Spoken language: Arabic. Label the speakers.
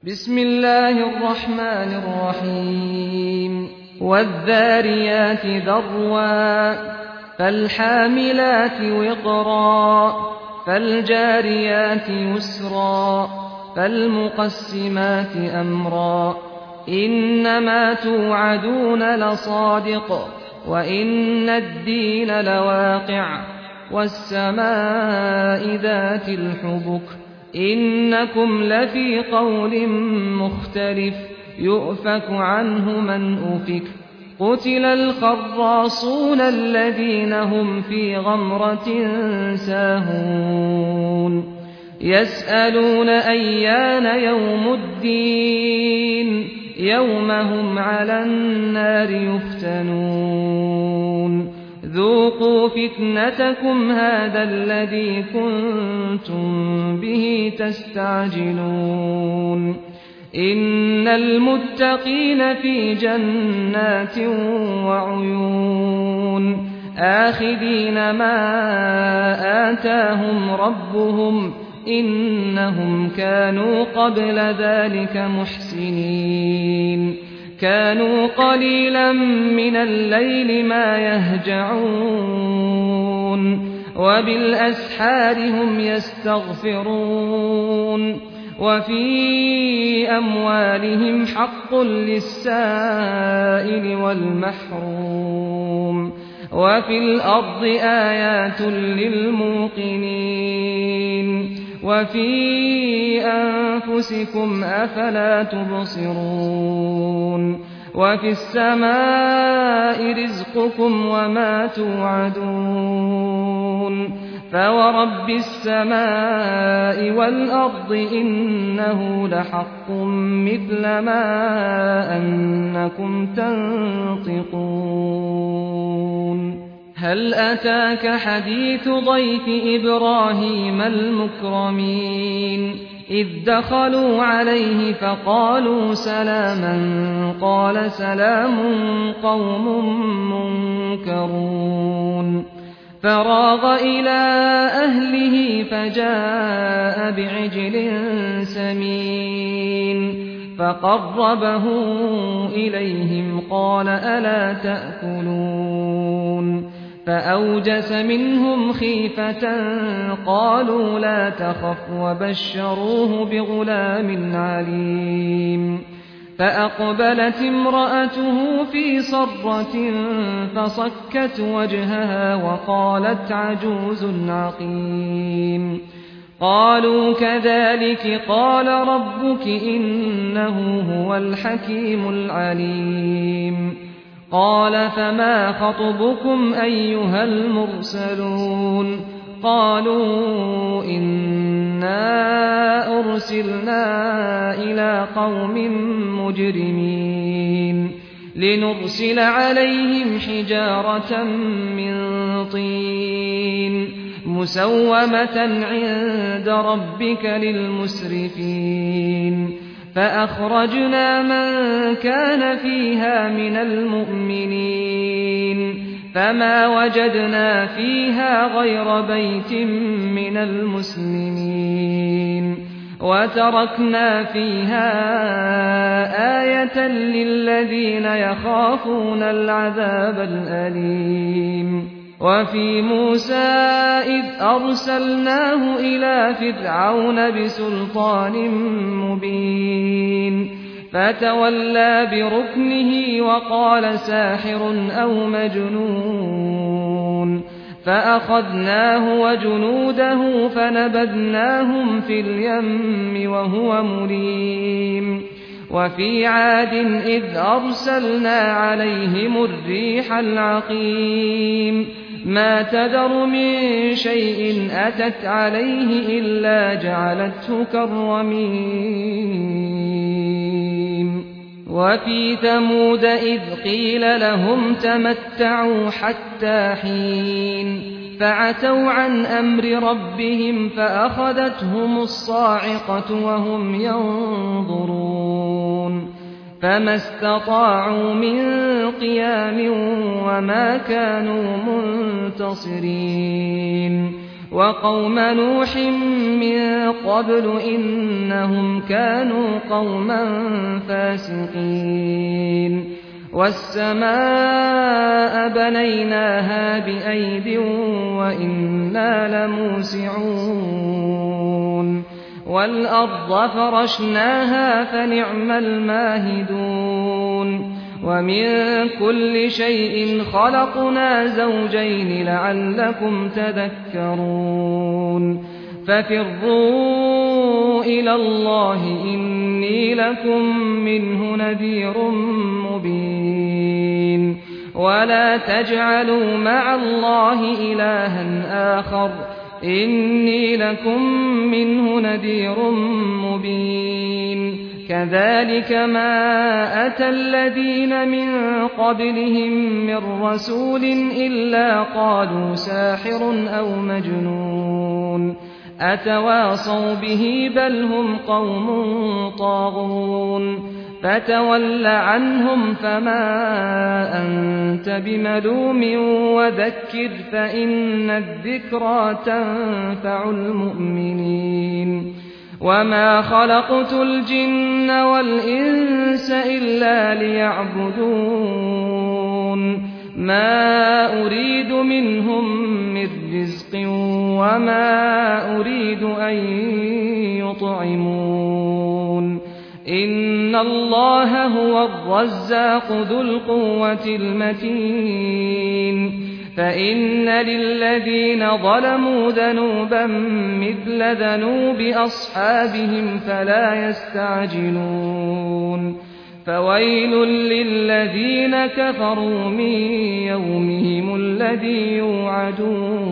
Speaker 1: بسم الله الرحمن الرحيم والذاريات ذروا فالحاملات وقرا فالجاريات يسرا فالمقسمات أمرا إنما توعدون لصادق وإن الدين لواقع والسماء ذات الحبك إنكم لفي قول مختلف يؤفك عنه من أفك قتل الخراصون الذين هم في غمرة ساهون يسألون أيان يوم الدين يوم هم على النار يفتنون ذوقوا فتنتكم هذا الذي كنتم به تستعجلون إن المتقين في جنات وعيون آخذين ما آتاهم ربهم إنهم كانوا قبل ذلك محسنين كانوا قليلا من الليل ما يهجعون وبالأسحار هم يستغفرون وفي أموالهم حق للسائل والمحروم وفي الأرض آيات للموقنين وفي أنفسكم أفلا تبصرون وفي السماء رزقكم وما توعدون فورب السماء والأرض إنه لحق مثل ما أنكم تنطقون هل أتاك حديث ضيف إبراهيم المكرمين إذ دخلوا عليه فقالوا سلاما قال سلام قوم منكرون فراغ إلى أهله فجاء بعجل سمين فقربه إليهم قال ألا تأكلون فأوجس منهم خيفة قالوا لا تخف وبشروه بغلام عليم فأقبلت امرأته في صرة فصكت وجهها وقالت عجوز عقيم قالوا كذلك قال ربك إنه هو الحكيم العليم قال فما خطبكم أيها المرسلون قالوا إنا أرسلنا إلى قوم مجرمين لنرسل عليهم حجارة من طين مسومة عند ربك للمسرفين فأخرجنا من كان فيها من المؤمنين فما وجدنا فيها غير بيت من المسلمين وتركنا فيها آية للذين يخافون العذاب الأليم وفي موسى إذ أرسلناه إلى فرعون بسلطان مبين فتولى بركنه وقال ساحر أو مجنون فأخذناه وجنوده فنبذناهم في اليم وهو مليم وفي عاد إذ أرسلنا عليهم الريح العقيم ما تذر من شيء أتت عليه إلا جعلته كالرميم وفي ثمود إذ قيل لهم تمتعوا حتى حين فعتوا عن أمر ربهم فأخذتهم الصاعقة وهم ينظرون فما استطاعوا من قيام وما كانوا منتصرين وقوم نوح من قبل إنهم كانوا قوما فاسقين والسماء بنيناها بأيد وإنا لموسعون والأرض فرشناها فنعم الماهدون ومن كل شيء خلقنا زوجين لعلكم تذكرون ففروا إلى الله إني لكم منه نذير مبين ولا تجعلوا مع الله إلها آخر إني لكم منه نذير مبين كذلك ما أتى الذين من قبلهم من رسول إلا قالوا ساحر أو مجنون أتواصوا به بل هم قوم طاغون فتول عنهم فما أنت بملوم وذكر فإن الذكرى تنفع المؤمنين وما خلقت الجن والإنس إلا ليعبدون ما أريد منهم من رزق وما أريد أن يطعمون إن الله هو الرزاق ذو القوة المتين فإن للذين ظلموا ذنوبا مثل ذنوب أصحابهم فلا يستعجلون فويل للذين كفروا من يومهم الذي يوعدون